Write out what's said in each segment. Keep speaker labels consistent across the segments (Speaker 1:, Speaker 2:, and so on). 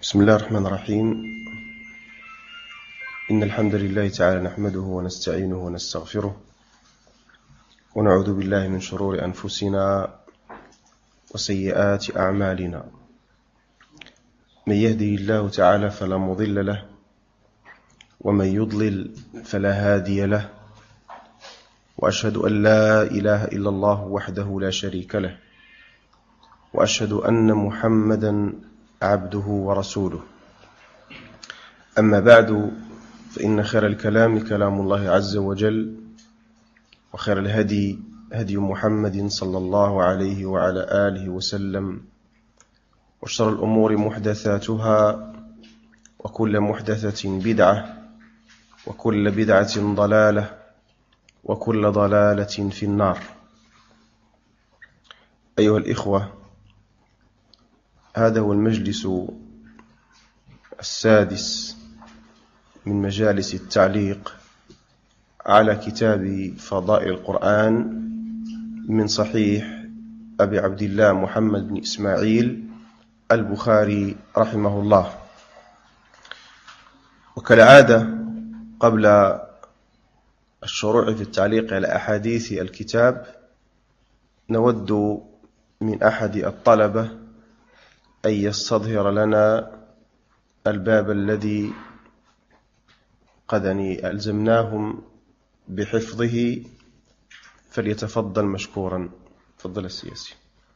Speaker 1: بسم الله الرحمن الرحيم. إن الحمد لله تعالى نحمده ونستعينه ونستغفره ونعوذ بالله من شرور أنفسنا وسيئات أعمالنا. من يهده الله تعالى فلا مضل له ومن يضلل فلا هادي له، وأشهد أن لا إله إلا الله وحده لا شريك له، وأشهد أن محمدا عبده ورسوله. أما بعد، فإن خير الكلام كلام الله عز وجل، وخير الهدي هدي محمد صلى الله عليه وعلى آله وسلم، وشر الأمور محدثاتها، وكل محدثة بدعة، وكل بدعة ضلالة، وكل ضلالة في النار. أيها الإخوة، هذا هو المجلس السادس من مجالس التعليق على كتاب فضائل القرآن من صحيح أبي عبد الله محمد بن إسماعيل البخاري رحمه الله. وكالعادة، قبل الشروع في التعليق على أحاديث الكتاب، نود من أحد الطلبة أن يستظهر لنا الباب الذي قد ألزمناهم بحفظه، فليتفضل مشكورا. تفضل السياسي.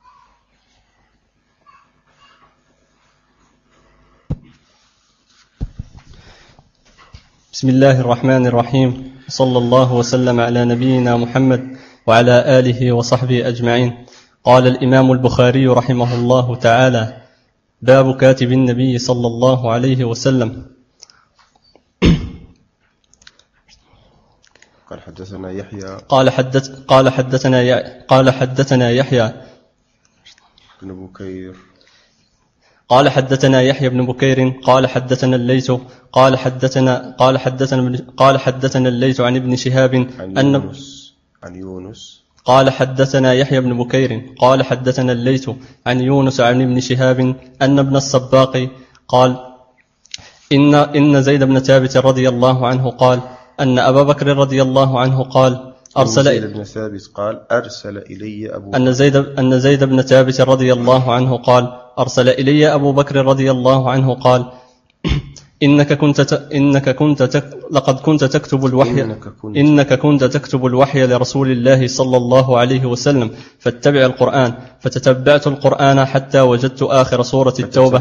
Speaker 2: بسم الله الرحمن الرحيم، صلى الله وسلم على نبينا محمد وعلى آله وصحبه أجمعين. قال الإمام البخاري رحمه الله تعالى: باب كاتب النبي صلى الله عليه وسلم.
Speaker 1: قال حدثنا يحيى
Speaker 2: قال حدثنا يحيى
Speaker 1: بن بكير
Speaker 2: قال حدثنا يحيى بن بكير قال حدثنا الليث قال حدثنا الليث عن ابن شهاب
Speaker 1: عن يونس
Speaker 2: قال حدثنا يحيى بن بكير قال حدثنا الليث عن يونس عن ابن شهاب أن ابن الصباق قال: إن زيد بن ثابت رضي الله عنه قال أن أبا بكر رضي الله عنه قال
Speaker 1: زيد بن ثابت قال أرسل إلي أبو
Speaker 2: أن زيد بن ثابت رضي الله عنه قال أرسل إلي أبو بكر رضي الله عنه قال: إنك كنت تكتب الوحي لرسول الله صلى الله عليه وسلم، فاتبع القرآن. فتتبعت القرآن حتى وجدت آخر سورة التوبة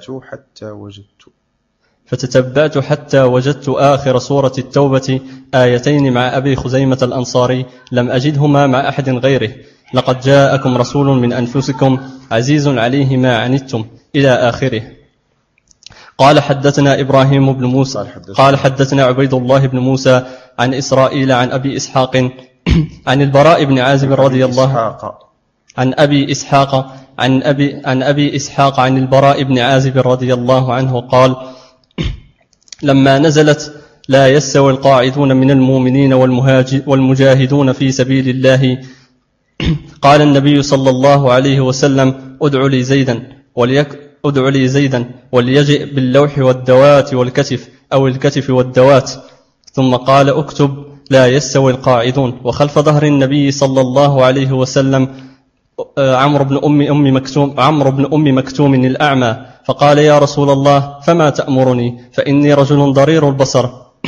Speaker 2: آخر سورة التوبة آيتين مع أبي خزيمة الأنصاري لم أجدهما مع أحد غيره: لقد جاءكم رسول من أنفسكم عزيز عليه ما عنتم، إلى آخره. قال حدثنا إبراهيم بن موسى قال حدثنا عبيد الله بن موسى عن إسرائيل عن أبي إسحاق عن البراء بن عازب رضي الله عن أبي إسحاق عن البراء بن عازب رضي الله عنه قال: لما نزلت لا يستوي القاعدون من المؤمنين والمجاهدون في سبيل الله، قال النبي صلى الله عليه وسلم: ادع لي زيدا وليجئ باللوح والدوات والكتف أو الكتف والدوات. ثم قال: اكتب: لا يستوي القاعدون. وخلف ظهر النبي صلى الله عليه وسلم عمرو بن أم مكتوم الأعمى، فقال: يا رسول الله، فما تأمرني؟ فإني رجل ضرير البصر.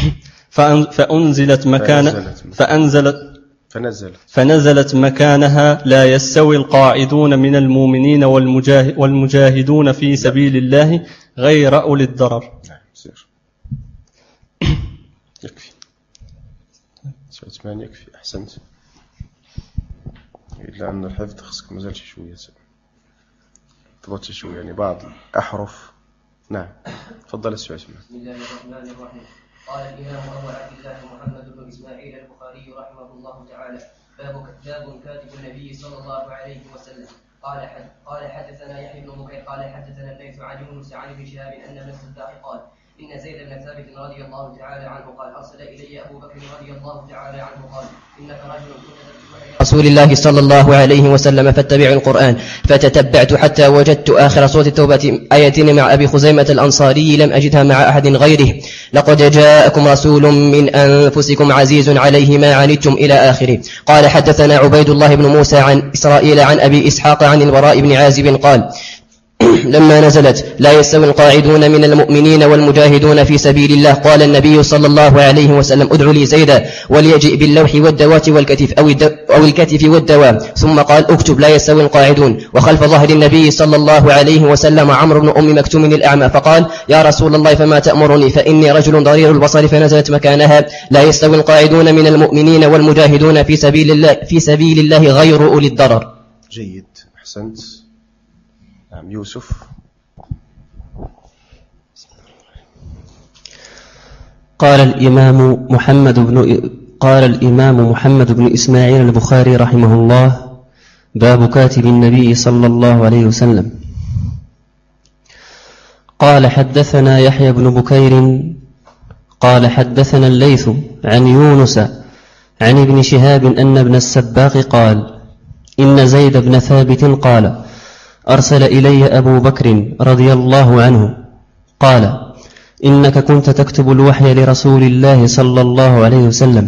Speaker 2: فنزلت مكانها: لا يستوي القاعدون من المؤمنين والمجاهدون في سبيل الله غير أولي الضرر.
Speaker 1: يكفي أحسنت. إلا أن الحفظ خصك مازال شوية، تضغط شوية، يعني بعض الأحرف. نعم، تفضل السؤال.
Speaker 3: بسم الله الرحمن الرحيم. قال الإمام أبو عبد الله محمد بن إسماعيل البخاري رحمه الله تعالى: باب كاتب النبي صلى الله عليه وسلم. قال حدثنا يحيى بن بكير قال حدثنا الليث عن يونس عن ابن شهاب أن ابن الصباح قال: إن زيد بن ثابت رضي الله تعالى عنه قال أرسل إلي أبو بكر رضي الله تعالى عنه قال إنك رجل كنت رسول الله صلى الله عليه وسلم فاتبع القرآن، فتتبعت حتى وجدت آخر سورة التوبة آيتين مع أبي خزيمة الأنصاري لم أجدها مع أحد غيره: لقد جاءكم رسول من أنفسكم عزيز عليه ما عنتم إلى آخره. قال حدثنا عبيد الله بن موسى عن إسرائيل عن أبي إسحاق عن البراء بن عازب قال: لما نزلت لا يستوي القاعدون من المؤمنين والمجاهدون في سبيل الله قال النبي صلى الله عليه وسلم: ادعوا لي زيدا وليجئ باللوح والدوات والكتف أو الكتف والدواء. ثم قال: اكتب لا يستوي القاعدون. وخلف ظهر النبي صلى الله عليه وسلم عمرو بن أم مكتوم الأعمى فقال: يا رسول الله فما تأمرني؟ فإني رجل ضرير البصر. فنزلت مكانها: لا يستوي القاعدون من المؤمنين والمجاهدون في سبيل الله غير أولي الضرر.
Speaker 1: جيد، أحسنت. نعم، يوسف.
Speaker 4: قال الإمام محمد بن إسماعيل البخاري رحمه الله: باب كاتب النبي صلى الله عليه وسلم. قال حدثنا يحيى بن بكير قال حدثنا الليث عن يونس عن ابن شهاب أن ابن السباق قال: إن زيد بن ثابت قال: أرسل إلي أبو بكر رضي الله عنه قال: إنك كنت تكتب الوحي لرسول الله صلى الله عليه وسلم،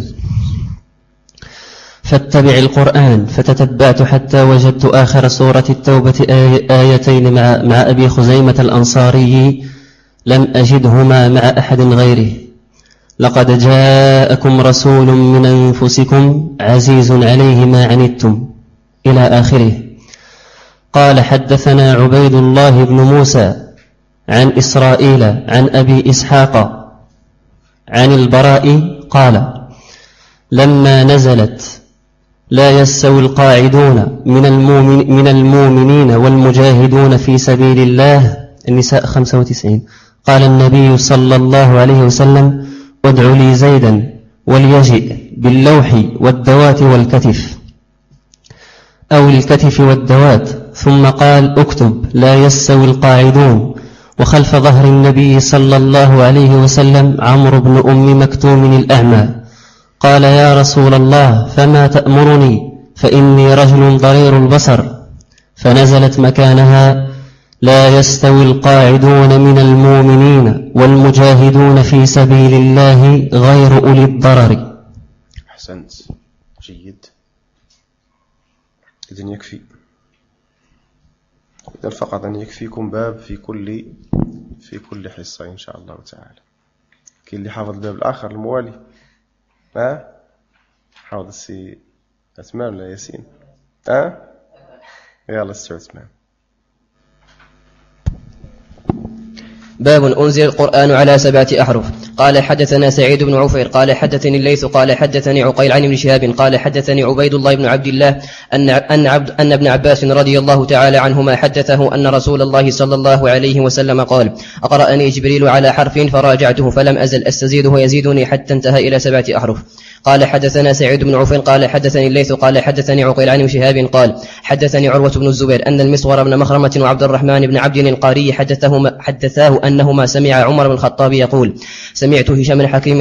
Speaker 4: فاتبع القرآن. فتتبعت حتى وجدت آخر سورة التوبة آيتين مع أبي خزيمة الأنصاري لم أجدهما مع أحد غيره: لقد جاءكم رسول من أنفسكم عزيز عليه ما عنتم إلى آخره. قال حدثنا عبيد الله بن موسى عن إسرائيل عن أبي إسحاق عن البراء قال: لما نزلت لا يستوي القاعدون من المؤمنين والمجاهدون في سبيل الله النساء 95 قال النبي صلى الله عليه وسلم: ادعوا لي زيدا وليجئ باللوح والدوات والكتف أو الكتف والدوات. ثم قال: اكتب لا يستوي القاعدون. وخلف ظهر النبي صلى الله عليه وسلم عمرو بن أم مكتوم الأعمى قال: يا رسول الله فما تأمرني؟ فإني رجل ضرير البصر. فنزلت مكانها: لا يستوي القاعدون من المؤمنين والمجاهدون في سبيل الله غير أولي الضرر.
Speaker 1: أحسنت، جيد. إذن يكفي، إذن فقط أن يكفيكم باب في كل حصة إن شاء الله تعالى. كي اللي حافظ الباب الآخر الموالي حافظ السي أتمام لا ياسين يلا السي أتمام.
Speaker 3: باب أنزل القرآن على 7 أحرف. قال حدثنا سعيد بن عفير قال حدثني الليث قال حدثني عقيل عن ابن شهاب قال حدثني عبيد الله بن عبد الله أن ابن عباس رضي الله تعالى عنهما حدثه أن رسول الله صلى الله عليه وسلم قال: أقرأني جبريل على حرف فراجعته فلم أزل أستزيده ويزيدني حتى انتهى إلى 7 أحرف. قال حدثنا سعيد بن عفير قال حدثني الليث قال حدثني عقيل عن ابن شهاب قال حدثني عروة بن الزبير أن المسور بن مخرمة وعبد الرحمن بن عبد القاري حدثاه أنهما سمع عمر بن الخطاب يقول: سمعت هشام بن حكيم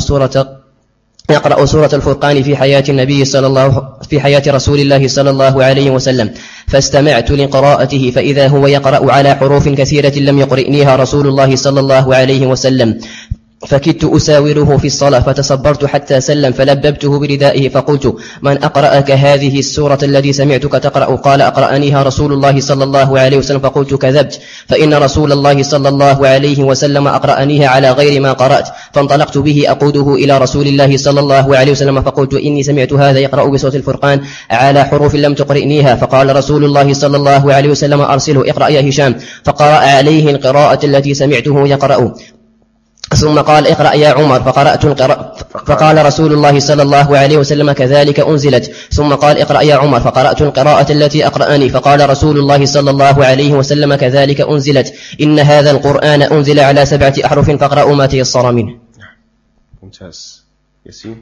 Speaker 3: يقرأ سورة الفرقان في حياة رسول الله صلى الله عليه وسلم، فاستمعت لقراءته فإذا هو يقرأ على حروف كثيرة لم يقرئنيها رسول الله صلى الله عليه وسلم، فكدت أساوره في الصلاة فتصبرت حتى سلم فلببته بردائه فقلت: من أقرأك هذه السورة التي سمعتك تقرأ؟ قال: أقرأنيها رسول الله صلى الله عليه وسلم. فقلت: كذبت، فإن رسول الله صلى الله عليه وسلم أقرأنيها على غير ما قرأت. فانطلقت به أقوده إلى رسول الله صلى الله عليه وسلم فقلت: إني سمعت هذا يقرأ بصوت الفرقان على حروف لم تقرئنيها. فقال رسول الله صلى الله عليه وسلم: أرسله، اقرأ يا هشام. فقرأ عليه القراءة التي سمعته يقرأ. ثم قال: اقرأ يا عمر. فقال رسول الله صلى الله عليه وسلم: كذلك أنزلت. ثم قال: اقرأ يا عمر. فقرأت القراءة التي أقرأني. فقال رسول الله صلى الله عليه وسلم: كذلك أنزلت. إن هذا القرآن أنزل على 7 أحرف فاقرأوا ما تيسر منه.
Speaker 1: ممتاز. ياسين.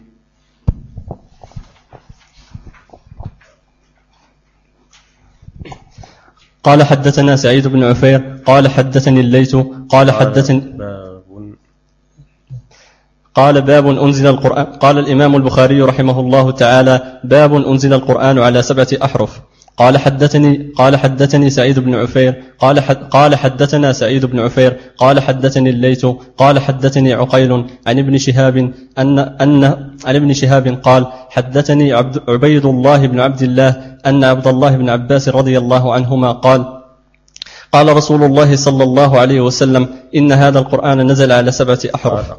Speaker 2: قال حدثنا سعيد بن عفير قال حدثني الليث قال حدثني
Speaker 1: باب
Speaker 2: قال باب أنزل القرآن. قال الإمام البخاري رحمه الله تعالى: باب أنزل القرآن على 7 أحرف. قال حدثني سعيد بن عفير قال حدثنا سعيد بن عفير قال حدثني الليث قال حدثني عقيل عن ابن شهاب عن ابن شهاب قال: حدثني عبيد الله بن عبد الله أن عبد الله بن عباس رضي الله عنهما قال رسول الله صلى الله عليه وسلم: إن هذا القرآن نزل على 7 أحرف.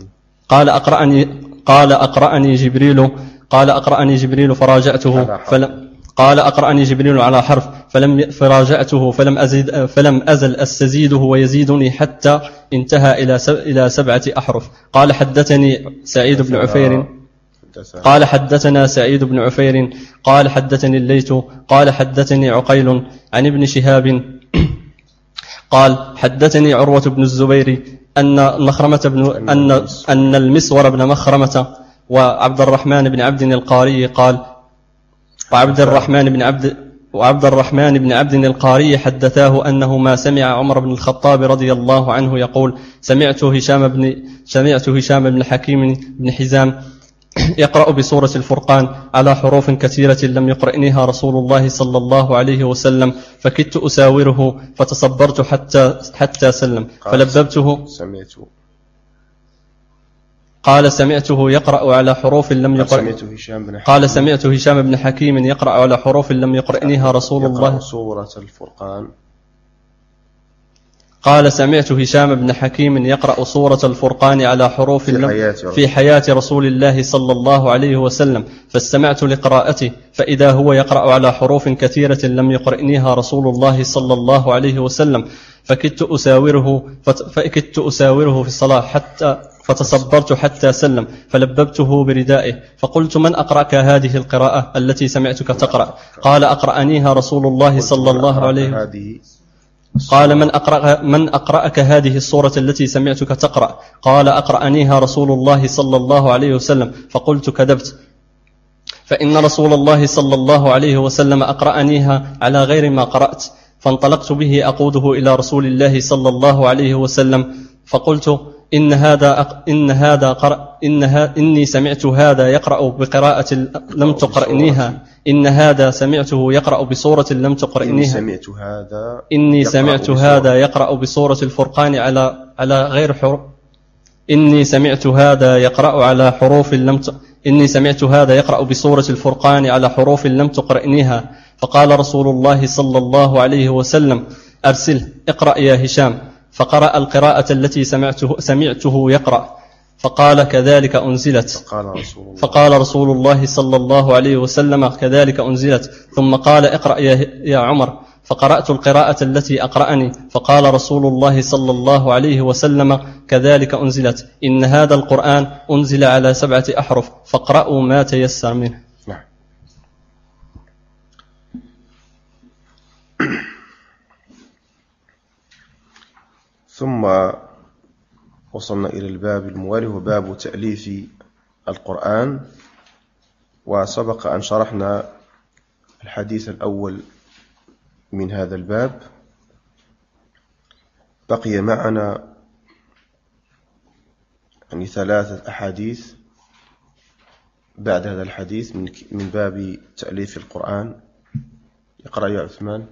Speaker 2: قال أقرأني جبريل فراجعته قال أقرأني جبريل على حرف فراجعته فلم أزل أستزيده ويزيدني حتى انتهى إلى 7 أحرف. قال حدثني سعيد بن عفير قال حدثنا سعيد بن عفير قال حدثني الليث قال حدثني عقيل عن ابن شهاب قال: حدثني عروة بن الزبير أن المسور بن مخرمة وعبد الرحمن بن عبد القاري وعبد الرحمن بن عبد القاري حدثاه أنه ما سمع عمر بن الخطاب رضي الله عنه يقول: سمعت هشام بن حكيم بن حزام يقرأ بسورة الفرقان على حروف كثيرة لم يقرئنيها رسول الله صلى الله عليه وسلم، فكدت أساوره فتصبرت حتى سلم فلببته. قال: سمعته يقرأ على حروف لم يقرئ. قال: سمعت هشام بن حكيم يقرأ على حروف لم يقرئنيها رسول الله.
Speaker 1: سورة الفرقان.
Speaker 2: قال: سمعت هشام بن حكيم يقرأ سورة الفرقان على حروف في حياة رسول الله صلى الله عليه وسلم، فاستمعت لقراءته فإذا هو يقرأ على حروف كثيرة لم يقرئنيها رسول الله صلى الله عليه وسلم، فكدت أساوره في الصلاة فتصبرت حتى سلم فلببته بردائه فقلت: من أقرأك هذه القراءة التي سمعتك تقرأ؟ قال: أقرأنيها رسول الله صلى الله عليه وسلم. قال: من أقرأك هذه السورة التي سمعتك تقرأ؟ قال: أقرأنيها رسول الله صلى الله عليه وسلم. فقلت: كذبت، فإن رسول الله صلى الله عليه وسلم أقرأنيها على غير ما قرأت. فانطلقت به أقوده إلى رسول الله صلى الله عليه وسلم فقلت: إني سمعت هذا يقرأ بقراءة لم تقرئنيها. إن هذا سمعته يقرأ بسورة لم تقرئنيها. إني سمعت هذا يقرأ بسورة الفرقان على غير حروف. إني سمعت هذا يقرأ على حروف إني سمعت هذا يقرأ بسورة الفرقان على حروف لم تقرئنيها. فقال رسول الله صلى الله عليه وسلم: أرسله، اقرأ يا هشام. فقرأ القراءة التي سمعته يقرأ، فقال: كذلك أنزلت. فقال رسول الله صلى الله عليه وسلم: كذلك أنزلت. ثم قال: اقرأ يا عمر. فقرأت القراءة التي أقرأني، فقال رسول الله صلى الله عليه وسلم: كذلك أنزلت. إن هذا القرآن أنزل على 7 أحرف فاقرأوا ما تيسر منه.
Speaker 1: ثم وصلنا إلى الباب الموالي، وباب تأليف القرآن. وسبق أن شرحنا الحديث الأول من هذا الباب. بقي معنا 3 أحاديث بعد هذا الحديث من باب تأليف القرآن. يقرأ يا عثمان.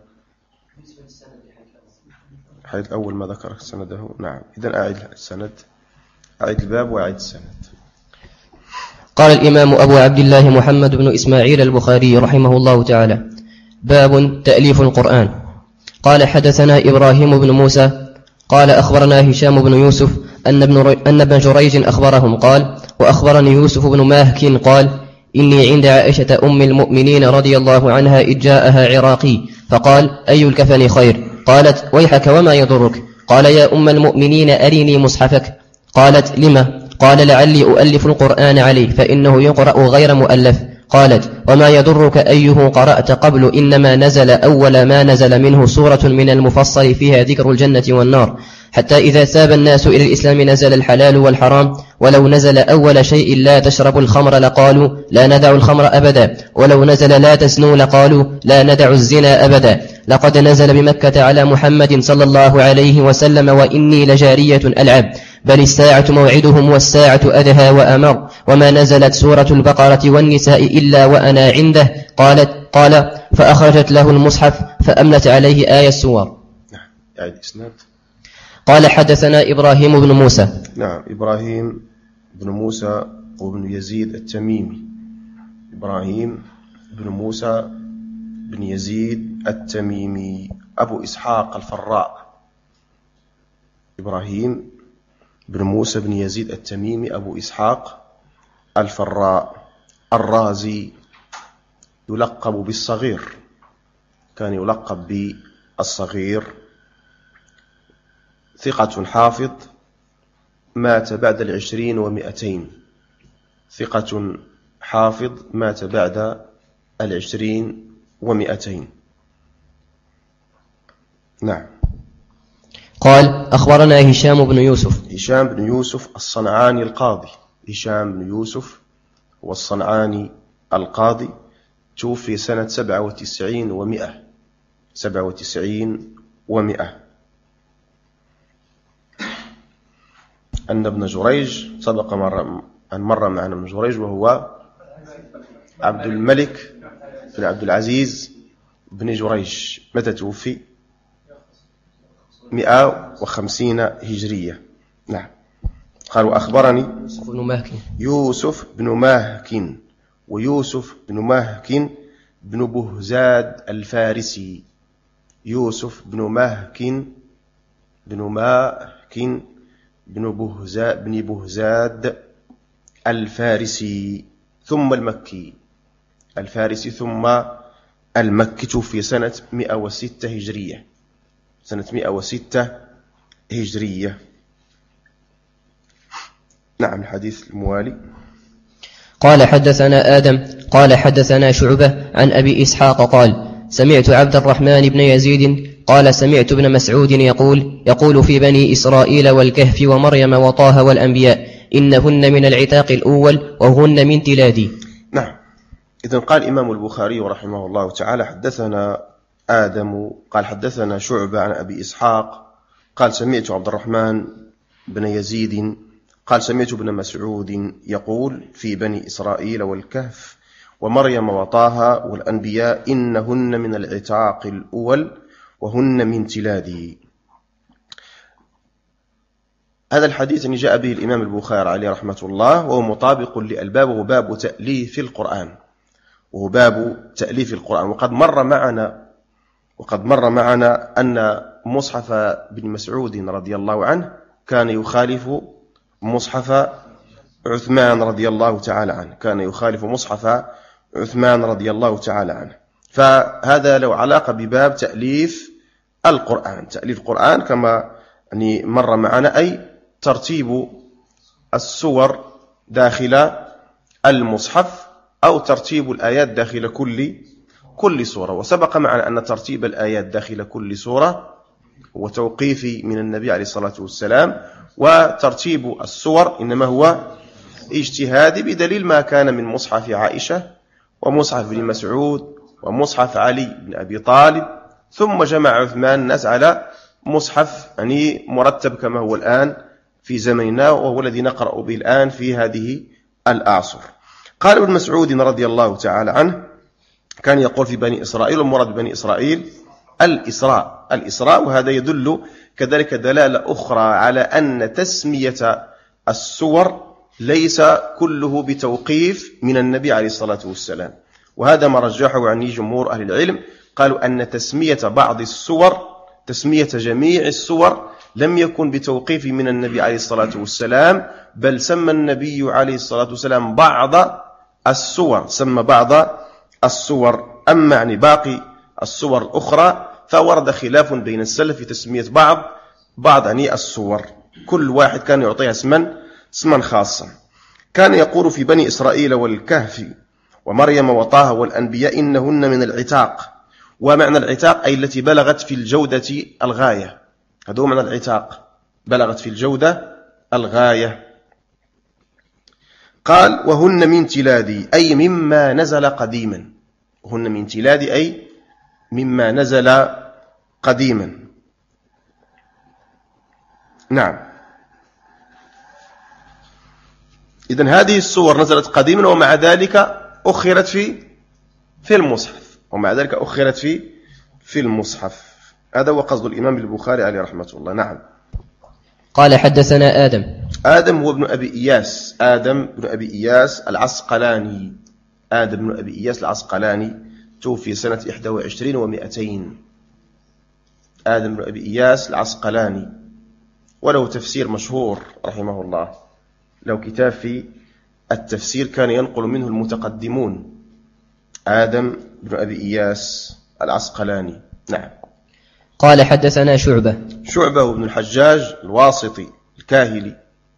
Speaker 1: الحديث الأول ما ذكر سنده. نعم، إذن أعيد السند، أعيد الباب وأعيد السند.
Speaker 3: قال الإمام أبو عبد الله محمد بن إسماعيل البخاري رحمه الله تعالى: باب تأليف القرآن. قال: حدثنا إبراهيم بن موسى قال: أخبرنا هشام بن يوسف أن ابن جريج أخبرهم قال: وأخبرني يوسف بن ماهك قال: إني عند عائشة أم المؤمنين رضي الله عنها إذ جاءها عراقي فقال: أي الكفن خير؟ قالت: ويحك وما يضرك؟ قال: يا أم المؤمنين أريني مصحفك. قالت: لما؟ قال: لعلي أؤلف القرآن عليه فإنه يقرأ غير مؤلف. قالت: وما يضرك أيه قرأت قبل؟ إنما نزل أول ما نزل منه سورة من المفصل فيها ذكر الجنة والنار، حتى إذا ساب الناس إلى الإسلام نزل الحلال والحرام. ولو نزل أول شيء لا تشربوا الخمر لقالوا لا ندع الخمر أبدا، ولو نزل لا تزنوا لقالوا لا ندع الزنا أبدا. لقد نزل بمكة على محمد صلى الله عليه وسلم: وإني لجارية ألعب، بل الساعة موعدهم والساعة أدهى وأمر وما نزلت سورة البقرة والنساء إلا وأنا عنده قال فأخرجت له المصحف فأملت عليه آية السور.
Speaker 1: يعني الإسناد.
Speaker 3: قال حدثنا إبراهيم بن موسى.
Speaker 1: نعم إبراهيم بن موسى وابن يزيد التميمي. إبراهيم بن موسى بن يزيد التميمي أبو إسحاق الفراء. إبراهيم بن موسى بن يزيد التميمي أبو إسحاق الفراء الرازي، يلقب بالصغير، كان يلقب بالصغير، ثقة حافظ، مات بعد 20 و200. ثقة حافظ مات بعد 20 و200. نعم.
Speaker 3: قال أخبرنا هشام بن يوسف.
Speaker 1: هشام بن يوسف الصنعاني القاضي. هشام بن يوسف والصنعاني القاضي، توفي سنة 97 و100. 97 و100. أن ابن جريج سبق أن مر معنا ابن جريج، وهو عبد الملك بن عبد العزيز بن جريج. متى توفي؟ 150 هجرية. نعم. قال وأخبرني يوسف بن ماهكن، ويوسف بن ماهكن بن بهزاد الفارسي. يوسف بن ماهكن بن بهزاد الفارسي ثم المكي. الفارسي ثم المكي، توفي سنة 106 هجرية. سنة 106 هجرية. نعم. الحديث الموالي.
Speaker 3: قال حدثنا آدم قال حدثنا شعبة عن أبي إسحاق قال سمعت عبد الرحمن بن يزيد قال سمعت ابن مسعود يقول في بني إسرائيل والكهف ومريم وطه والأنبياء إنهن من العتاق الأول وهن من تلادي.
Speaker 1: نعم. إذن قال الإمام البخاري رحمه الله تعالى حدثنا آدم قال حدثنا شعبة عن أبي إسحاق قال سمعت عبد الرحمن بن يزيد قال سمعت ابن مسعود يقول في بني إسرائيل والكهف ومريم وطه والأنبياء إنهن من العتاق الأول وهن من تلادي. هذا الحديث جاء به الإمام البخاري عليه رحمة الله، وهو مطابق للباب، وهو باب تأليف القرآن. وقد مر معنا أن مصحف بن مسعود رضي الله عنه كان يخالف مصحف عثمان رضي الله تعالى عنه. كان يخالف مصحف عثمان رضي الله تعالى عنه. فهذا له علاقة بباب تأليف القرآن. تأليف القرآن كما مر معنا أي ترتيب السور داخل المصحف، أو ترتيب الآيات داخل كل سورة. وسبق معنا أن ترتيب الآيات داخل كل سورة هو توقيفي من النبي عليه الصلاة والسلام، وترتيب السور إنما هو اجتهادي بدليل ما كان من مصحف عائشة ومصحف بن مسعود ومصحف علي بن أبي طالب، ثم جمع عثمان الناس على مصحف مرتب كما هو الآن في زمننا، وهو الذي نقرأ به الآن في هذه الأعصر. قال ابن مسعود رضي الله تعالى عنه كان يقول في بني إسرائيل، ومراد بني إسرائيل الإسراء، وهذا يدل كذلك دلالة أخرى على أن تسمية السور ليس كله بتوقيف من النبي عليه الصلاة والسلام، وهذا ما رجحه عني جمهور أهل العلم. قالوا أن تسمية بعض السور، تسمية جميع السور لم يكن بتوقيف من النبي عليه الصلاة والسلام، بل سمى النبي عليه الصلاة والسلام بعض السور، سمى بعض السور. أما باقي السور الأخرى فورد خلاف بين السلف في تسمية بعض السور، كل واحد كان يعطيها اسما خاصا. كان يقول في بني إسرائيل والكهف ومريم وطه والأنبياء إنهن من العتاق. ومعنى العتاق أي التي بلغت في الجودة الغاية، هذا هو معنى العتاق، بلغت في الجودة الغاية. قال وهن من تلادي أي مما نزل قديما. وهن من تلادي أي مما نزل قديما. نعم. إذن هذه السور نزلت قديما ومع ذلك أخرت في المصحف، ومع ذلك أخرت في المصحف. هذا هو قصد الإمام البخاري عليه رحمة الله. نعم.
Speaker 3: قال حدثنا
Speaker 1: آدم هو ابن أبي إياس، آدم بن أبي إياس العسقلاني، آدم بن أبي إياس العسقلاني، توفي سنة 21 و200. آدم بن أبي إياس العسقلاني، وله تفسير مشهور رحمه الله، له كتاب في التفسير كان ينقل منه المتقدمون. آدم بن أبي إياس العسقلاني. نعم.
Speaker 3: قال حدثنا
Speaker 1: شعبة بن الحجاج الواسطي الكاهلي،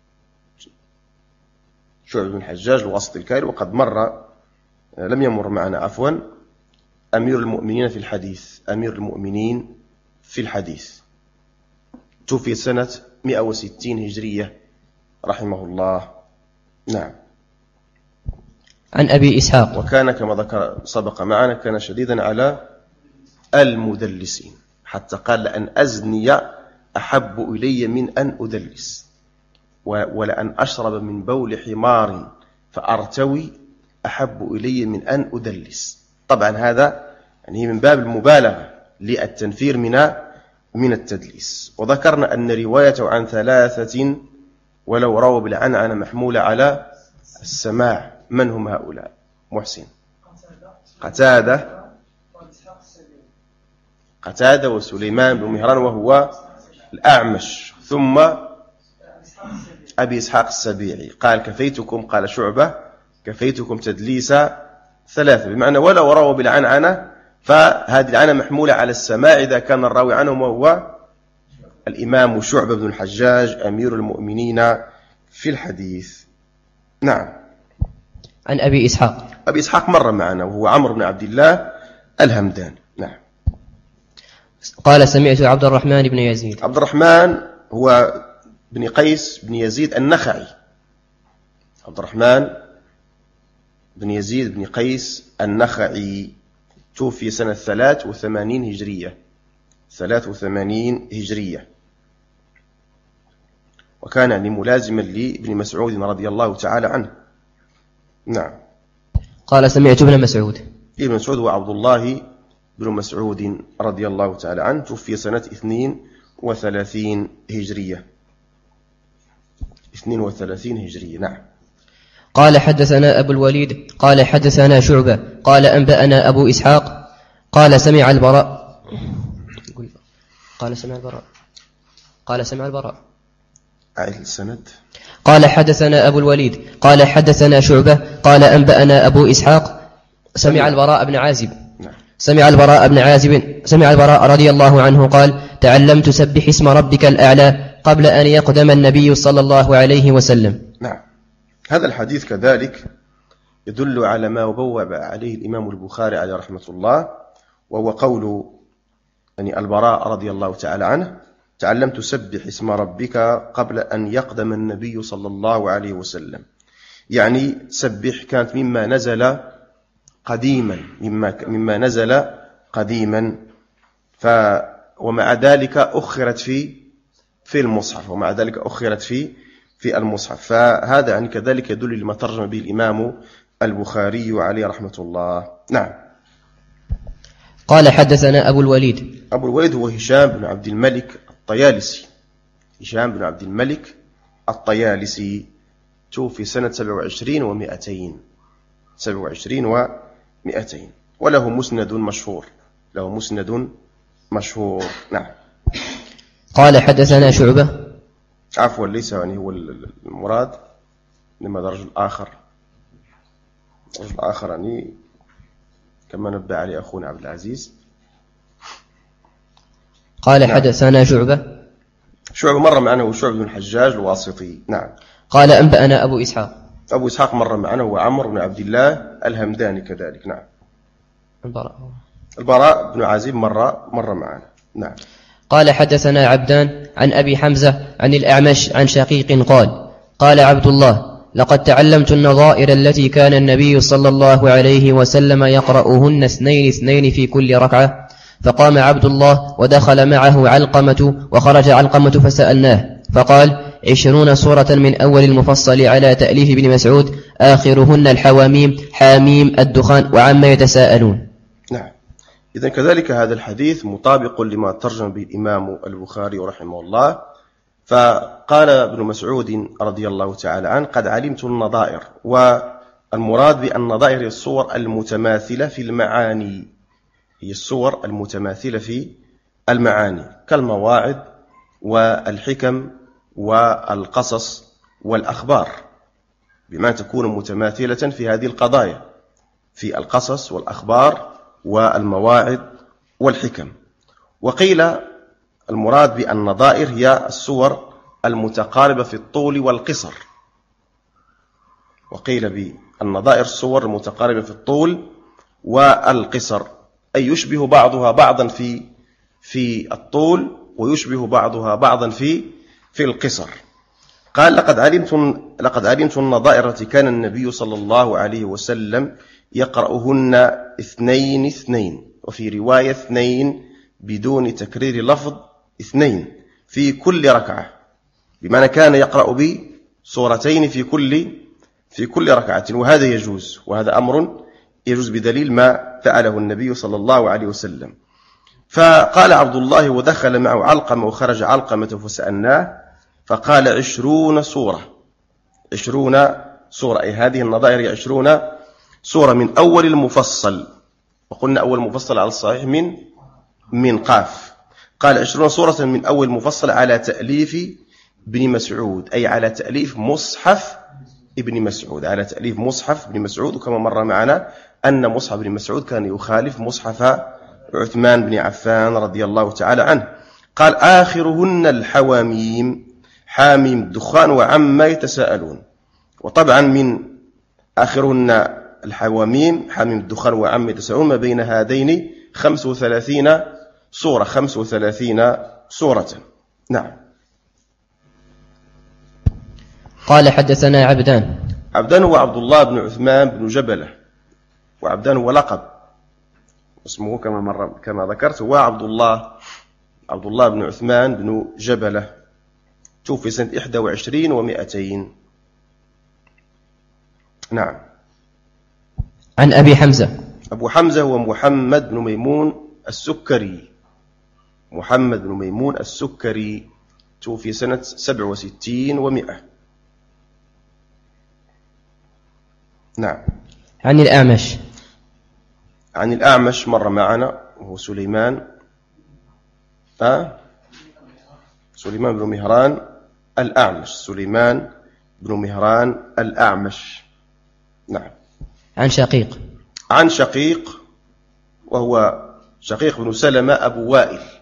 Speaker 1: شعبة بن الحجاج الواسطي الكاهلي، وقد مر، لم يمر معنا عفوا، أمير المؤمنين في الحديث، أمير المؤمنين في الحديث، توفي سنة 160 هجرية رحمه الله. نعم.
Speaker 3: عن أبي إسحاق،
Speaker 1: وكان كما ذكر سبق معنا كان شديدا على المدلسين، حتى قال لأن أزني أحب إلي من أن أدلس، ولأن أشرب من بول حمار فأرتوي أحب إلي من أن أدلس. طبعا هذا يعني من باب المبالغة للتنفير من التدليس. وذكرنا أن روايته عن 3 ولو رووا بالعنعنة محمولة على السماع. من هم هؤلاء؟ محسن. قتادة وسليمان بن مهران وهو الأعمش، ثم أبي إسحاق السبيعي. قال كفيتكم، قال شعبة كفيتكم تدليس 3، بمعنى ولو رووا بالعنعنة فهذه العنعنة محمولة على السماع إذا كان الراوي عنهم وهو الإمام شعبة بن الحجاج أمير المؤمنين في الحديث. نعم.
Speaker 3: عن أبي إسحاق
Speaker 1: مر معنا وهو عمرو بن عبد الله الهمداني. نعم.
Speaker 3: قال سمعت عبد الرحمن بن يزيد.
Speaker 1: عبد الرحمن هو بن قيس بن يزيد النخعي، عبد الرحمن بن يزيد بن قيس النخعي، توفي سنة 83 هجرية، 83 هجرية، وكان يعني ملازما لابن مسعود رضي الله تعالى عنه. نعم.
Speaker 3: قال سمعت ابن مسعود.
Speaker 1: ابن مسعود هو عبد الله بن مسعود رضي الله تعالى عنه، توفي سنة 32 هجرية، 32 هجرية. نعم.
Speaker 3: قال حدثنا أبو الوليد قال حدثنا شعبة قال أنبأنا أبو إسحاق قال سمع البراء
Speaker 1: أعيد السند.
Speaker 3: قال حدثنا أبو الوليد قال حدثنا شعبة قال أنبأنا أبو إسحاق سمع البراء بن عازب.
Speaker 1: نعم.
Speaker 3: سمع البراء رضي الله عنه قال تعلمت سبح اسم ربك الأعلى قبل أن يقدم النبي صلى الله عليه وسلم.
Speaker 1: نعم. هذا الحديث كذلك يدل على ما بوب عليه الإمام البخاري عليه رحمة الله، وهو قول يعني البراء رضي الله تعالى عنه تعلمت سبح اسم ربك قبل أن يقدم النبي صلى الله عليه وسلم، يعني سبح كانت مما نزل قديما، ومع ذلك أخرت في المصحف، في المصحف. فهذا يعني كذلك يدل لما ترجم به الإمام البخاري عليه رحمة الله. نعم.
Speaker 3: قال حدثنا أبو الوليد
Speaker 1: هو هشام بن عبد الملك الطيالسي، توفي سنة 27 و200، وله مسند مشهور. نعم.
Speaker 3: قال حدثنا شعبة،
Speaker 1: عفوا ليس يعني هو المراد، لما درج الآخر يعني كما نبه عليه أخونا عبد العزيز.
Speaker 3: قال حدثنا شعبة
Speaker 1: مر معنا هو شعبة بن الحجاج الواسطي. نعم.
Speaker 3: قال أنبأنا أبو إسحاق
Speaker 1: مر معنا هو عمرو بن عبد الله الهمداني كذلك. نعم. البراء بن عازب مر معنا. نعم.
Speaker 3: قال حدثنا عبدان عن أبي حمزة عن الأعمش عن شقيق قال عبد الله لقد تعلمت النظائر التي كان النبي صلى الله عليه وسلم يقرأهن 2 في كل ركعة. فقام عبد الله ودخل معه علقمة، وخرج علقمة فسألناه فقال 20 سورة من أول المفصل على تأليف ابن مسعود، آخرهن الحواميم، حاميم، الدخان، وعما يتساءلون.
Speaker 1: نعم. إذن كذلك هذا الحديث مطابق لما ترجم به الإمام البخاري رحمه الله. فقال ابن مسعود رضي الله تعالى عنه: قد علمت النظائر. والمراد بالنظائر الصور المتماثلة في المعاني، هي الصور المتماثلة في المعاني كالمواعظ والحكم والقصص والأخبار، بما تكون متماثلة في هذه القضايا، في القصص والأخبار والمواعظ والحكم. وقيل المراد بالنظائر هي الصور المتقاربة في الطول والقصر، وقيل بالنظائر الصور المتقاربة في الطول والقصر، أي يشبه بعضها بعضا في الطول ويشبه بعضها بعضا في القصر. قال: لقد علمت النظائر التي كان النبي صلى الله عليه وسلم يقرأهن 2 وفي رواية 2 بدون تكرير لفظ 2 في كل ركعة، بمعنى كان يقرأ بسورتين في كل ركعة. وهذا يجوز، وهذا أمر يجوز بدليل ما فعله النبي صلى الله عليه وسلم. فقال عبد الله: ودخل معه علقمة وخرج علقمة فسألناه فقال: 20 سورة. 20 سورة، أي هذه النظائر 20 سورة من أول المفصل، وقلنا أول مفصل على الصحيح من قاف. قال: 20 سورة من أول المفصل على تأليف ابن مسعود، أي على تأليف مصحف ابن مسعود، على تأليف مصحف ابن مسعود. وكما مر معنا أن مصحف ابن مسعود كان يخالف مصحف عثمان بن عفان رضي الله تعالى عنه. قال: آخرهن الحواميم، حاميم، الدخان، وعما يتساءلون. وطبعا من آخرهن الحواميم، حاميم، الدخان، وعما يتساءلون، ما بين هذين 35 سورة، 35 سورة. نعم.
Speaker 3: قال: حدثنا عبدان
Speaker 1: هو عبد الله بن عثمان بن جبلة، وعبدان هو لقب، اسمه كما ذكرت هو عبد الله بن عثمان بن جبلة، توفي سنة 21 و200. نعم.
Speaker 3: عن أبي حمزة.
Speaker 1: أبو حمزة هو محمد بن ميمون السكري، محمد بن ميمون السكري، توفي سنة 67 و100. نعم.
Speaker 3: عن
Speaker 1: الأعمش مر معنا، وهو سليمان بن مهران الأعمش، سليمان بن مهران الأعمش. نعم.
Speaker 3: عن شقيق
Speaker 1: وهو شقيق بن سلمة أبو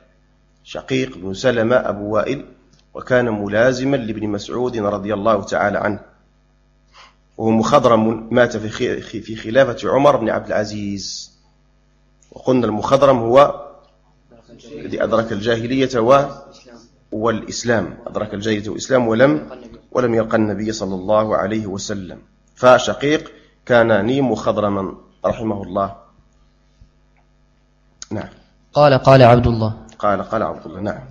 Speaker 1: وائل، وكان ملازما لابن مسعود رضي الله تعالى عنه، وهو مخضرم، مات في خلافة عمر بن عبد العزيز. وقلنا المخضرم هو الذي أدرك الجاهلية والإسلام، أدرك الجاهلية والإسلام ولم يلقى النبي صلى الله عليه وسلم. فشقيق كان نيم مخضرما رحمه الله. نعم.
Speaker 3: قال عبد الله.
Speaker 1: قال عبد الله. نعم.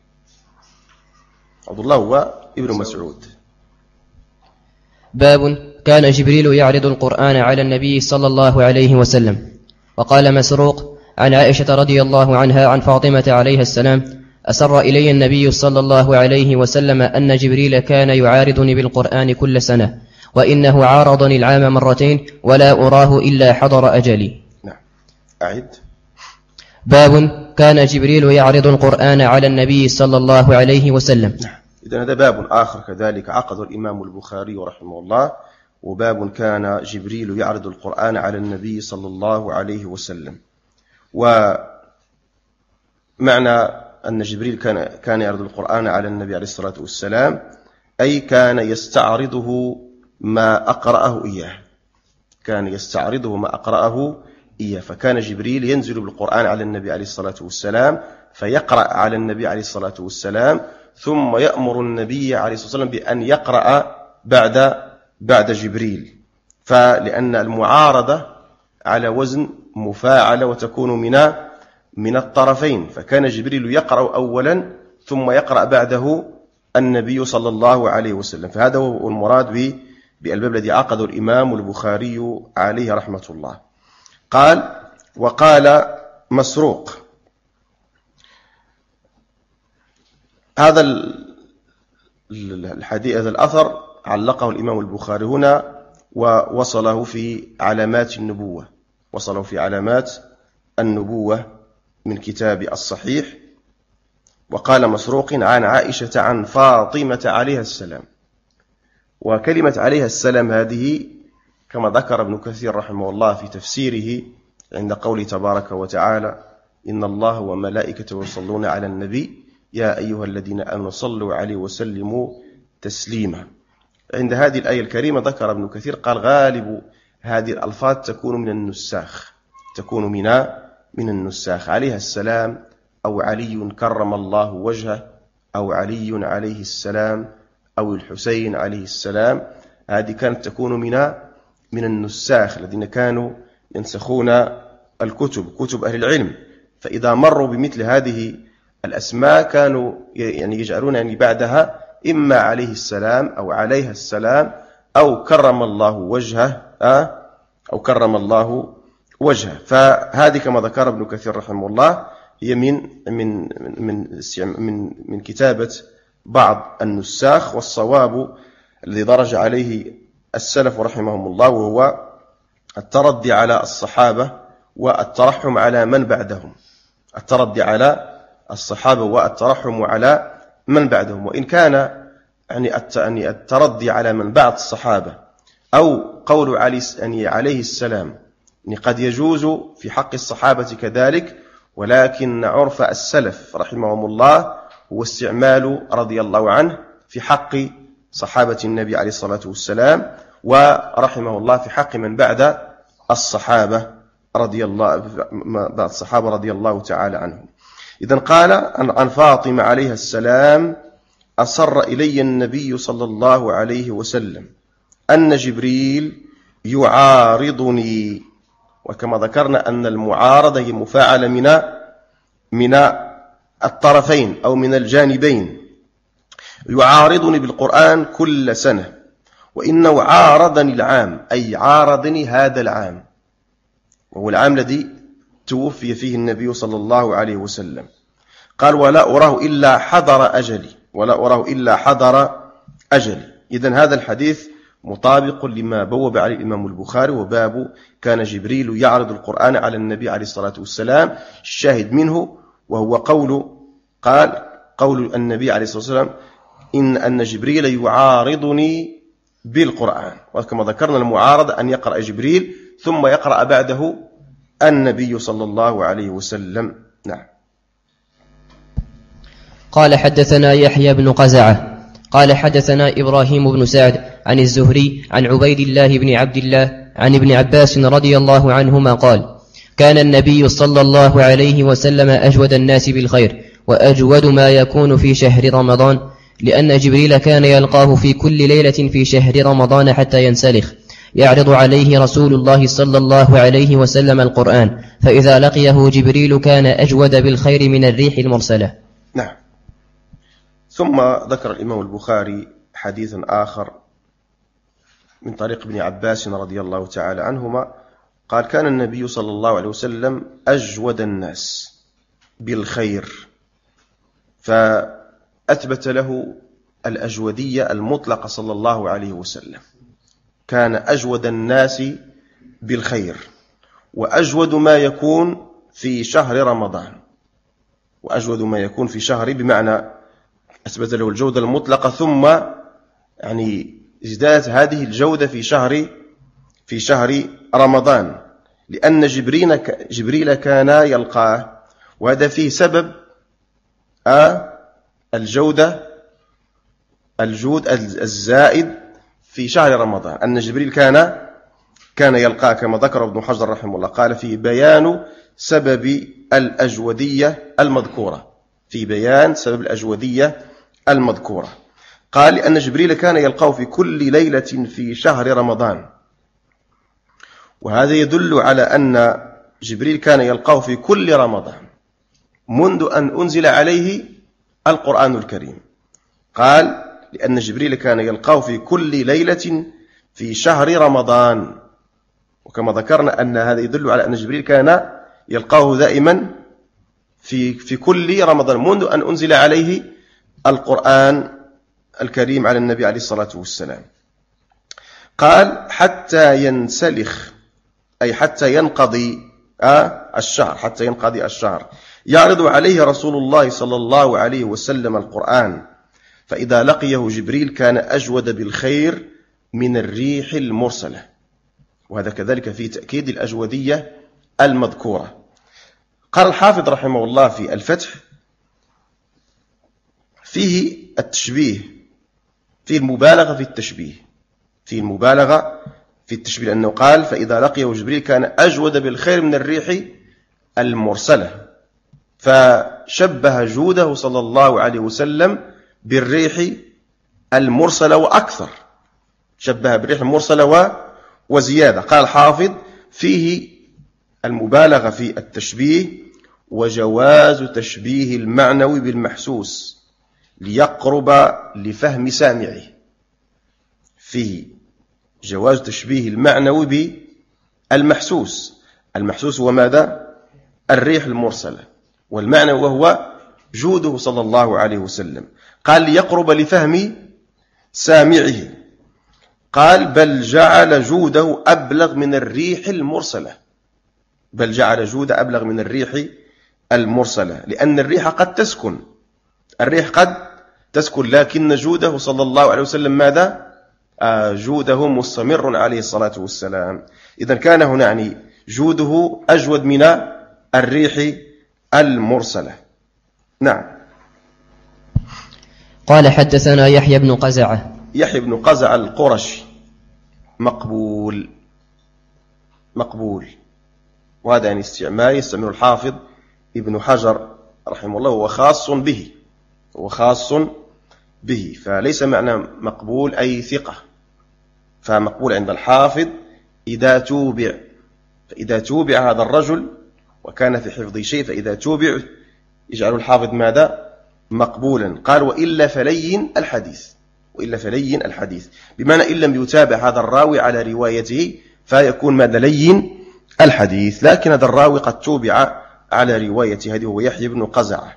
Speaker 1: عبد الله هو ابن مسعود.
Speaker 3: باب: كان جبريل يعرض القرآن على النبي صلى الله عليه وسلم. وقال مسروق عن عائشة رضي الله عنها عن فاطمة عليها السلام: أسر إلي النبي صلى الله عليه وسلم أن جبريل كان يعارضني بالقرآن كل سنة، وإنه عارضني العام 2 ولا أراه إلا حضر أجلي.
Speaker 1: نعم. أعد.
Speaker 3: باب: كان جبريل يعرض القرآن على النبي صلى الله عليه وسلم.
Speaker 1: نعم. إذن هذا باب آخر كذلك عقده الإمام البخاري رحمه الله، وباب كان جبريل يعرض القرآن على النبي صلى الله عليه وسلم. ومعنى أن جبريل كان يعرض القرآن على النبي عليه الصلاة والسلام، أي كان يستعرضه ما أقرأه إياه، فكان جبريل ينزل بالقرآن على النبي عليه الصلاة والسلام، فيقرأ على النبي عليه الصلاة والسلام، ثم يأمر النبي عليه الصلاة والسلام بأن يقرأ بعد جبريل. فلأن المعارضة على وزن مفاعلة وتكون من الطرفين، فكان جبريل يقرأ أولا ثم يقرأ النبي صلى الله عليه وسلم. فهذا هو المراد بالباب الذي عقده الإمام البخاري عليه رحمة الله. قال: وقال مسروق. هذا الحديث، هذا الأثر علقه الإمام البخاري هنا ووصله في علامات النبوة، وصله في علامات النبوة من كتاب الصحيح. وقال مسروق عن عائشة عن فاطمة عليها السلام. وكلمة عليها السلام هذه كما ذكر ابن كثير رحمه الله في تفسيره عند قوله تبارك وتعالى: إن الله وملائكته يصلون على النبي يا أيها الذين آمنوا صلوا عليه وسلموا تسليما. عند هذه الآية الكريمة ذكر ابن كثير قال: غالب هذه الألفاظ تكون من النساخ، تكون من النساخ. عليها السلام أو علي كرم الله وجهه أو علي عليه السلام أو الحسين عليه السلام، هذه كانت تكون من النساخ الذين كانوا ينسخون الكتب، كتب أهل العلم. فإذا مروا بمثل هذه الأسماء كانوا يجعلون بعدها إما عليه السلام أو عليها السلام أو كرم الله وجهه أو كرم الله وجهه. فهذه كما ذكر ابن كثير رحمه الله هي من كتابة بعض النساخ. والصواب الذي درج عليه السلف رحمهم الله وهو التردي على الصحابة والترحم على من بعدهم، التردي على الصحابة والترحم على من بعدهم. وإن كان التردي على من بعد الصحابة أو قول عليه السلام قد يجوز في حق الصحابة كذلك، ولكن عرف السلف رحمهم الله هو استعمال رضي الله عنه في حق صحابة النبي عليه الصلاة والسلام، ورحمه الله في حق من بعد الصحابة رضي الله تعالى عنهم. إذن قال عن فاطمة عليها السلام: أصر إلي النبي صلى الله عليه وسلم أن جبريل يعارضني. وكما ذكرنا أن المعارضة هي مفاعلة من الطرفين أو من الجانبين. يعارضني بالقرآن كل سنة، وإنه عارضني العام، أي عارضني هذا العام، وهو العام الذي توفي فيه النبي صلى الله عليه وسلم. قال: ولا أراه إلا حضر أجلي، ولا أراه إلا حضر أجلي. إذن هذا الحديث مطابق لما بوب عليه الإمام البخاري، وباب كان جبريل يعرض القرآن على النبي عليه الصلاة والسلام. الشاهد منه وهو قول النبي عليه الصلاة والسلام: أن جبريل يعارضني بالقرآن. وكما ذكرنا المعارضة أن يقرأ جبريل ثم يقرأ بعده النبي صلى الله عليه وسلم. نعم.
Speaker 3: قال: حدثنا يحيى بن قزعة قال: حدثنا إبراهيم بن سعد عن الزهري عن عبيد الله بن عبد الله عن ابن عباس رضي الله عنهما قال: كان النبي صلى الله عليه وسلم أجود الناس بالخير، وأجود ما يكون في شهر رمضان، لأن جبريل كان يلقاه في كل ليلة في شهر رمضان حتى ينسلخ، يعرض عليه رسول الله صلى الله عليه وسلم القرآن، فإذا لقيه جبريل كان أجود بالخير من الريح المرسلة.
Speaker 1: نعم. ثم ذكر الإمام البخاري حديثا آخر من طريق ابن عباس رضي الله تعالى عنهما قال: كان النبي صلى الله عليه وسلم أجود الناس بالخير، فأثبت له الأجودية المطلقة صلى الله عليه وسلم. كان أجود الناس بالخير، وأجود ما يكون في شهر رمضان، وأجود ما يكون في شهر بمعنى أثبت له الجودة المطلقة، ثم ازدادت هذه الجودة في شهر رمضان، لأن جبريل كان يلقاه، وهذا فيه سبب الجود الزائد في شهر رمضان، أن جبريل كان يلقاه كما ذكر ابن حجر رحمه الله. قال: في بيان سبب الأجودية المذكورة، في بيان سبب الأجودية المذكورة. قال: لأن جبريل كان يلقاه في كل ليلة في شهر رمضان، وهذا يدل على أن جبريل كان يلقاه في كل رمضان منذ أن أنزل عليه القرآن الكريم، قال لأن جبريل كان يلقاه في كل ليلة في شهر رمضان، وكما ذكرنا أن هذا يدل على أن جبريل كان يلقاه دائما في كل رمضان منذ أن أنزل عليه القرآن الكريم على النبي عليه الصلاة والسلام. قال حتى ينسلخ، أي حتى ينقضي الشهر، حتى ينقضي الشهر يعرض عليه رسول الله صلى الله عليه وسلم القرآن، فإذا لقيه جبريل كان أجود بالخير من الريح المرسلة. وهذا كذلك في تأكيد الأجودية المذكورة. قال الحافظ رحمه الله في الفتح: فيه التشبيه، فيه المبالغة في التشبيه، فيه المبالغة في التشبيه، لأنه قال فإذا لقيه جبريل كان أجود بالخير من الريح المرسلة، فشبه جوده صلى الله عليه وسلم بالريح المرسلة وأكثر، شبه بالريح المرسلة وزيادة. قال الحافظ: فيه المبالغة في التشبيه وجواز تشبيه المعنوي بالمحسوس ليقرب لفهم سامعه. فيه جواز تشبيه المعنوي بالمحسوس. المحسوس هو ماذا؟ الريح المرسلة، والمعنى وهو جوده صلى الله عليه وسلم. قال ليقرب لفهم سامعه. قال بل جعل جوده أبلغ من الريح المرسلة، بل جعل جوده أبلغ من الريح المرسلة، لأن الريح قد تسكن، الريح قد تسكن، لكن جوده صلى الله عليه وسلم ماذا؟ جوده مستمر عليه الصلاة والسلام. إذن كان هنا يعني جوده أجود من الريح المرسلة. نعم.
Speaker 3: قال حدثنا يحيى بن قزعة.
Speaker 1: يحيى بن قزعة القرشي مقبول، مقبول، وهذا يعني استعمال يستعمل الحافظ ابن حجر رحمه الله، هو خاص به، هو خاص به، فليس معنى مقبول أي ثقة، فمقبول عند الحافظ إذا توبع، فإذا توبع هذا الرجل وكان في حفظ شيء، فإذا توبع يجعل الحافظ ماذا؟ مقبولا. قال وإلا فلين الحديث، وإلا فلين الحديث، بمعنى إن لم يتابع هذا الراوي على روايته فيكون ماذا؟ لين الحديث. لكن هذا الراوي قد توبع على روايته، هذه هو يحيى بن قزعة،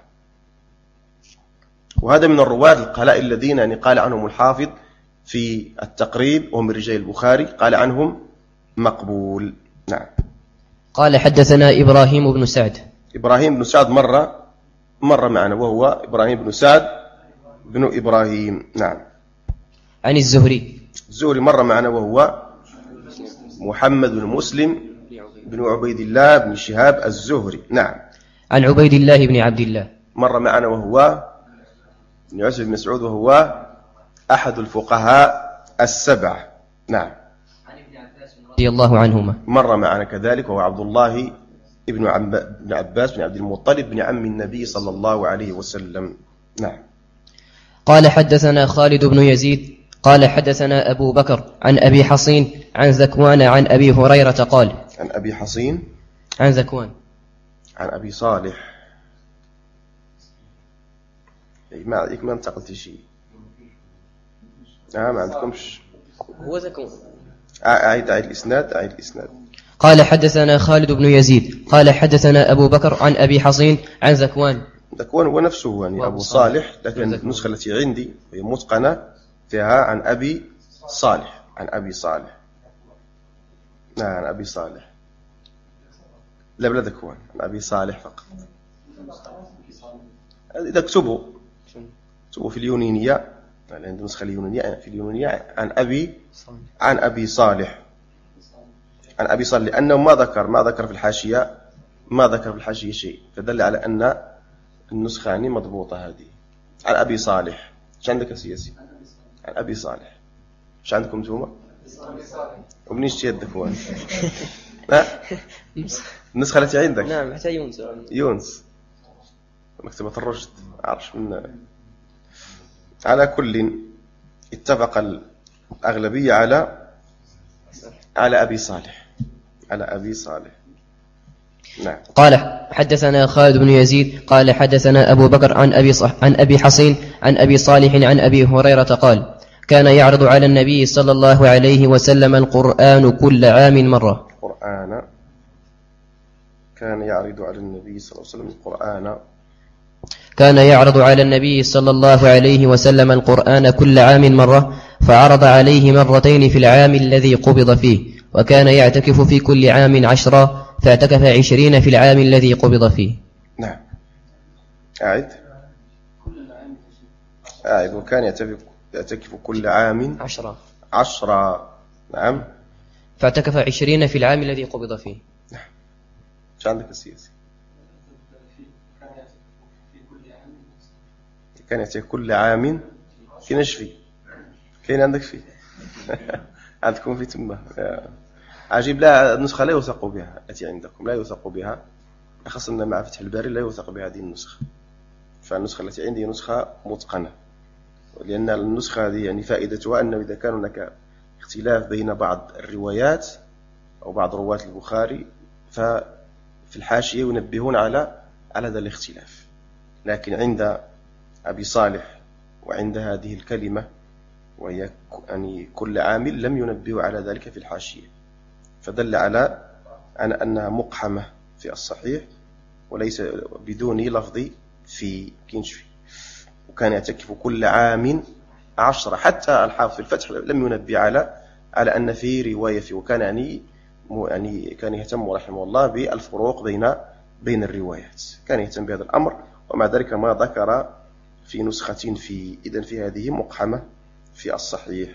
Speaker 1: وهذا من الرواة القلائل الذين يعني قال عنهم الحافظ في التقريب وهم من رجال البخاري، قال عنهم مقبول. نعم.
Speaker 3: قال حدثنا إبراهيم بن سعد.
Speaker 1: إبراهيم بن سعد مر معنا، وهو إبراهيم بن سعد بن إبراهيم. نعم.
Speaker 3: عن الزهري.
Speaker 1: الزهري مر معنا، وهو محمد بن مسلم بن عبيد الله بن شهاب الزهري. نعم.
Speaker 3: عن عبيد الله بن عبد الله
Speaker 1: مر معنا، وهو بن يوسف بن مسعود، وهو أحد الفقهاء السبعة. نعم.
Speaker 3: عن ابن عباس رضي الله عنهما
Speaker 1: مر معنا كذلك، وهو عبد الله ابن عباس بن عبد المطلب بن عم النبي صلى الله عليه وسلم. نعم.
Speaker 3: قال حدثنا خالد بن يزيد قال حدثنا أبو بكر عن أبي حصين عن ذكوان عن أبي هريرة قال.
Speaker 1: عن أبي حصين
Speaker 3: عن ذكوان
Speaker 1: عن أبي صالح. ما انتقلت شيء. ما عندكمش.
Speaker 3: هو ذكوان.
Speaker 1: أعيد الإسناد.
Speaker 3: قال حدثنا خالد بن يزيد قال حدثنا أبو بكر عن أبي حصين عن ذكوان
Speaker 1: هو نفسه يعني أبو صالح، لكن النسخة التي عندي هي متقنة فيها عن أبي صالح. عن أبي صالح. نعم، عن أبي صالح. لا بلا ذكوان، عن أبي صالح فقط. إذا اكتبوا في اليونانية، عند النسخة اليونانية، في اليونانية عن أبي صالح، عن أبي صالح، لأنه ما ذكر في الحاشية شيء، فدل على أن النسخة يعني مضبوطة هذه. عن أبي صالح. ايش عندك يا سياسي؟ عن أبي صالح. ايش عندكم انتم؟ ومنين اشتريت ذكوان؟ النسخة التي عندك؟
Speaker 3: نعم، حتى
Speaker 1: يونس مكتبة الرشد، أعرف من. على كل اتفق الأغلبية على أبي صالح، على أبي صالح. نعم.
Speaker 3: قال حدثنا خالد بن يزيد قال حدثنا أبو بكر عن أبي حصين عن أبي صالح عن أبي هريرة قال كان يعرض على النبي صلى الله عليه وسلم القرآن كل عام مرة.
Speaker 1: القرآن كان يعرض على النبي صلى الله عليه وسلم القرآن
Speaker 3: كان يعرض على النبي صلى الله عليه وسلم القرآن كل عام مرة، فعرض عليه مرتين في العام الذي قبض فيه، وكان يعتكف في كل عام 10، فاعتكف 20 في العام الذي قبض فيه.
Speaker 1: نعم. أعد. وكان يعتكف كل عام 10. نعم.
Speaker 3: فاعتكف 20 في العام الذي قبض فيه.
Speaker 1: نعم. شو عندك السياسي؟ كان يعتكف كل عام. كاينش فيه؟ كاين عندك فيه؟ عندكم في تما. عجيب. لا، النسخة لا يوثق بها التي عندكم، لا يوثق بها، خاصة مع فتح الباري لا يوثق بهذه النسخة. فالنسخة التي عندي نسخة متقنة، لأن النسخة هذه يعني فائدتها أنه إذا كان هناك اختلاف بين بعض الروايات أو بعض رواة البخاري ففي الحاشية ينبهون على هذا الاختلاف. لكن عند أبي صالح وعند هذه الكلمة وهي يعني كل عام لم ينبهوا على ذلك في الحاشية، فدل على أنها مقحمة في الصحيح وليس بدون لفظ في كينشفي. وكان يعتكف كل عام 10، حتى الحافظ في الفتح لم ينبه على أن في رواية فيه، وكان يعني كان يهتم رحمه الله بالفروق بين الروايات، كان يهتم بهذا الأمر. ومع ذلك ما ذكر في نسخة إذن في هذه مقحمة في الصحيح.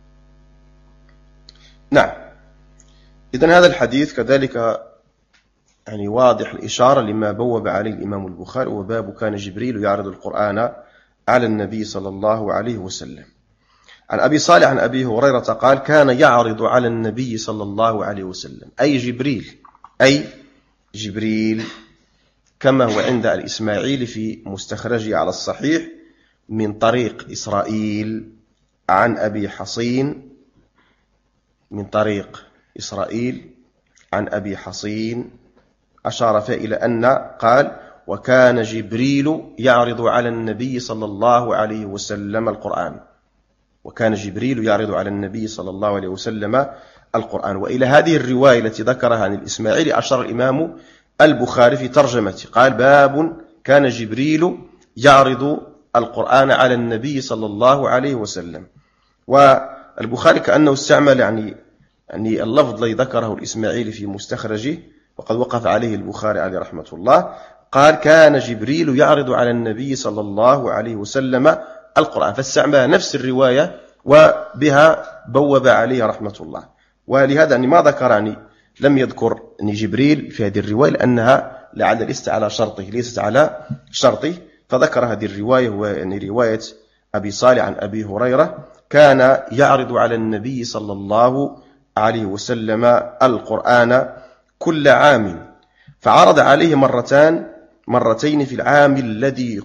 Speaker 1: نعم. إذن هذا الحديث كذلك يعني واضح الإشارة لما بوب عليه الإمام البخاري، وباب كان جبريل يعرض القرآن على النبي صلى الله عليه وسلم. عن أبي صالح عن أبي هريرة قال كان يعرض على النبي صلى الله عليه وسلم أي جبريل كما هو عند الإسماعيلي في مستخرجه على الصحيح من طريق إسرائيل عن أبي حصين، من طريق إسرائيل عن أبي حصين، أشار فيه إلى أن قال وكان جبريل يعرض على النبي صلى الله عليه وسلم القرآن، وكان جبريل يعرض على النبي صلى الله عليه وسلم القرآن. وإلى هذه الرواية التي ذكرها عن الإسماعيلي أشار الإمام البخاري في ترجمته، قال باب كان جبريل يعرض القرآن على النبي صلى الله عليه وسلم. والبخاري كأنه استعمل يعني اللفظ الذي ذكره الإسماعيلي في مستخرجه، وقد وقف عليه البخاري عليه رحمة الله، قال كان جبريل يعرض على النبي صلى الله عليه وسلم القرآن، فاستعمل نفس الرواية وبها بوب عليه رحمة الله. ولهذا ما ذكر لم يذكر جبريل في هذه الرواية لأنها لعل ليست على شرطه، ليست على شرطه، فذكر هذه الرواية هو رواية أبي صالح عن أبي هريرة كان يعرض على النبي صلى الله عليه وسلم القرآن كل عام، فعرض عليه مرتين في العام الذي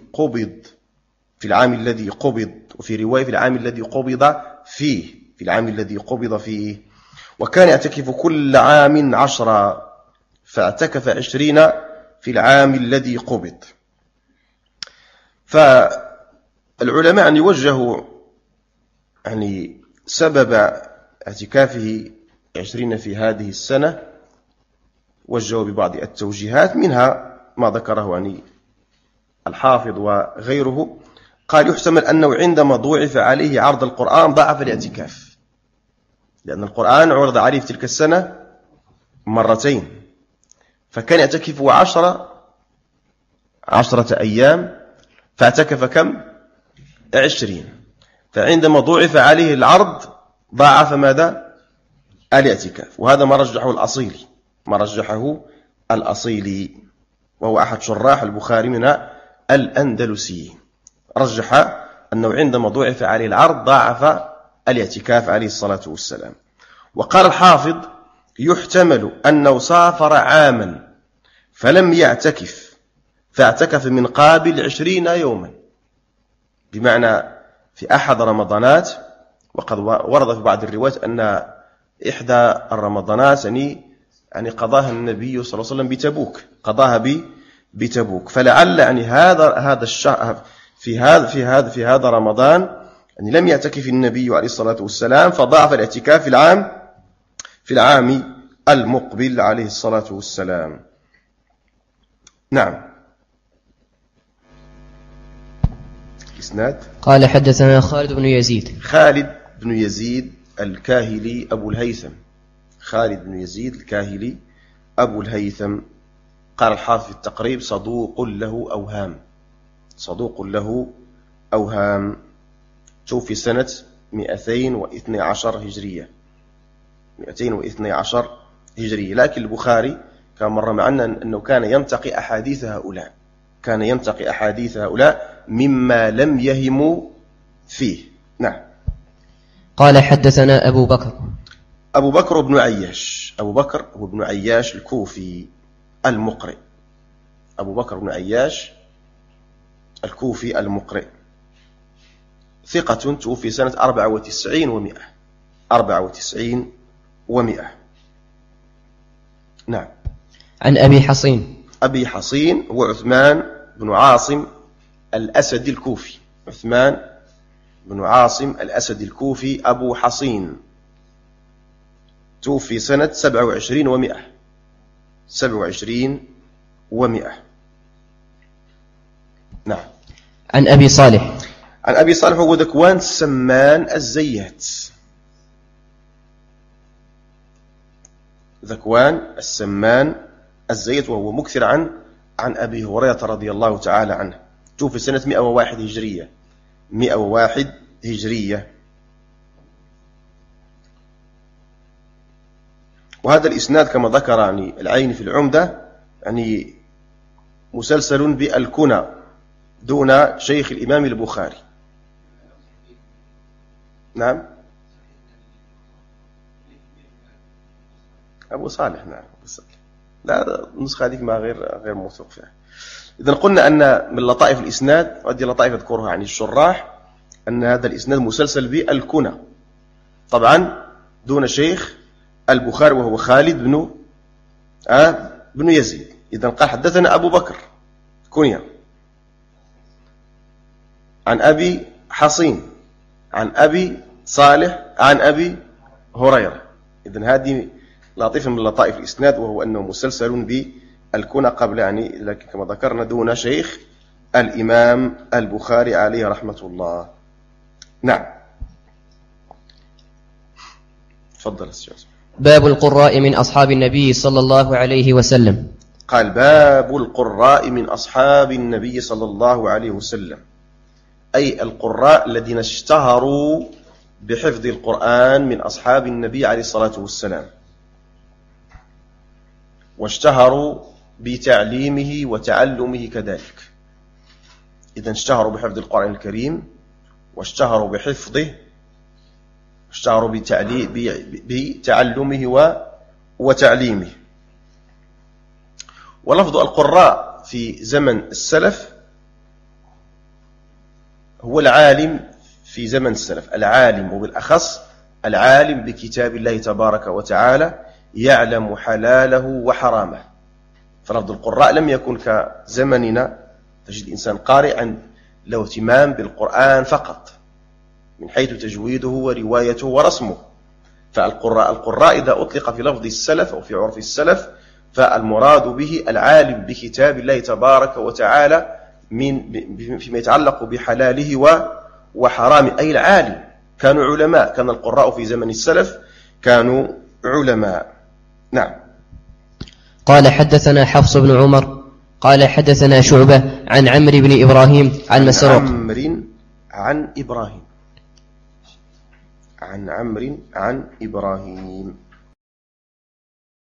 Speaker 1: قبض، وفي رواية في العام الذي قبض فيه، وكان يعتكف كل عام 10، فاعتكف 20 في العام الذي قبض. فالعلماء يوجهوا سبب اعتكافه 20 في هذه السنة، وجهوا ببعض التوجيهات، منها ما ذكره الحافظ وغيره. قال يحتمل أنه عندما ضُعف عليه عرض القرآن ضعف الاعتكاف، لأن القرآن عرض عليه في تلك السنة مرتين، فكان يعتكف 10 أيام، فاعتكف كم؟ 20. فعندما ضُعف عليه العرض ضاعف ماذا؟ الاعتكاف. وهذا ما رجحه الأصيلي، وهو أحد شراح البخاري من الأندلسي، رجح أنه عندما ضُعف عليه العرض ضاعف الاعتكاف عليه الصلاة والسلام. وقال الحافظ يحتمل أنه سافر عاما فلم يعتكف، فاعتكف من قابل 20 يوما، بمعنى في أحد رمضانات. وقد ورد في بعض الروايات أن إحدى الرمضانات قضاها النبي صلى الله عليه وسلم بتبوك، قضاها بتبوك، فلعل هذا الشهر في هذا رمضان يعني لم يعتكف النبي عليه الصلاة والسلام، فضاعف الاعتكاف في العام المقبل عليه الصلاة والسلام. نعم. إسناد.
Speaker 3: قال حدثنا خالد بن يزيد.
Speaker 1: خالد بن يزيد الكاهلي أبو الهيثم. خالد بن يزيد الكاهلي أبو الهيثم. قال الحافظ في التقريب صدوق له أوهام. صدوق له أوهام. توفي سنة 212 هجرية. 212 هجرية. لكن البخاري كان مر معنا أنه كان ينتقي أحاديث هؤلاء. كان ينتقي أحاديث هؤلاء مما لم يهموا فيه. نعم.
Speaker 3: قال حدثنا أبو بكر.
Speaker 1: أبو بكر بن عياش. أبو بكر هو بن عياش الكوفي المقرئ. أبو بكر بن عياش الكوفي المقرئ ثقة، توفي سنة 94 و100. 94 و100. نعم.
Speaker 3: عن أبي حصين.
Speaker 1: أبي حصين هو عثمان بن عاصم الأسدي الكوفي. عثمان بن عاصم الأسدي الكوفي أبو حصين، توفي سنة 27 و100. 27 و100. نعم.
Speaker 3: عن أبي صالح.
Speaker 1: عن أبي صالح هو ذكوان السمان الزيات. ذكوان السمان الزيت، وهو مكثر عن أبي هريرة رضي الله تعالى عنه. توفي سنة 101 هجرية. 101 هجرية. وهذا الإسناد كما ذكر يعني العين في العمدة يعني مسلسل بالكنى دون شيخ الإمام البخاري. نعم. أبو صالح. نعم. لا، النسخة هذه ما غير موثوق فيها. إذن قلنا أن من لطائف الإسناد، وهذه لطائف أذكرها عن الشراح، أن هذا الإسناد مسلسل بالكنى طبعا دون شيخ البخاري وهو خالد بن يزيد. إذن قال حدثنا أبو بكر كنية عن أبي حصين عن أبي صالح عن أبي هريرة. إذن هذه لطيفة من لطائف الإسناد، وهو أنه مسلسل بالكنى قبل يعني، لكن كما ذكرنا دون شيخ الإمام البخاري عليه رحمة الله. نعم. تفضل السيد.
Speaker 3: باب القراء من أصحاب النبي صلى الله عليه وسلم.
Speaker 1: قال باب القراء من أصحاب النبي صلى الله عليه وسلم، أي القراء الذين اشتهروا بحفظ القرآن من أصحاب النبي عليه الصلاة والسلام، واشتهروا بتعليمه وتعلمه كذلك. إذن اشتهروا بحفظ القرآن الكريم، واشتهروا بحفظه، اشتهروا بتعلمه وتعليمه. ولفظ القراء في زمن السلف هو العالم في زمن السلف، العالم، وبالأخص العالم بكتاب الله تبارك وتعالى، يعلم حلاله وحرامه. فلفظ القراء لم يكن كزمننا، تجد إنسان قارئ له اهتمام بالقرآن فقط من حيث تجويده وروايته ورسمه. فالقراء إذا أطلق في لفظ السلف أو في عرف السلف فالمراد به العالم بكتاب الله تبارك وتعالى فيما يتعلق بحلاله وحرامه، أي العالم. كانوا علماء، كان القراء في زمن السلف كانوا علماء. نعم.
Speaker 3: قال حدثنا حفص بن عمر قال حدثنا شعبة عن عمرو بن إبراهيم عن مسروق.
Speaker 1: عن عمرو عن إبراهيم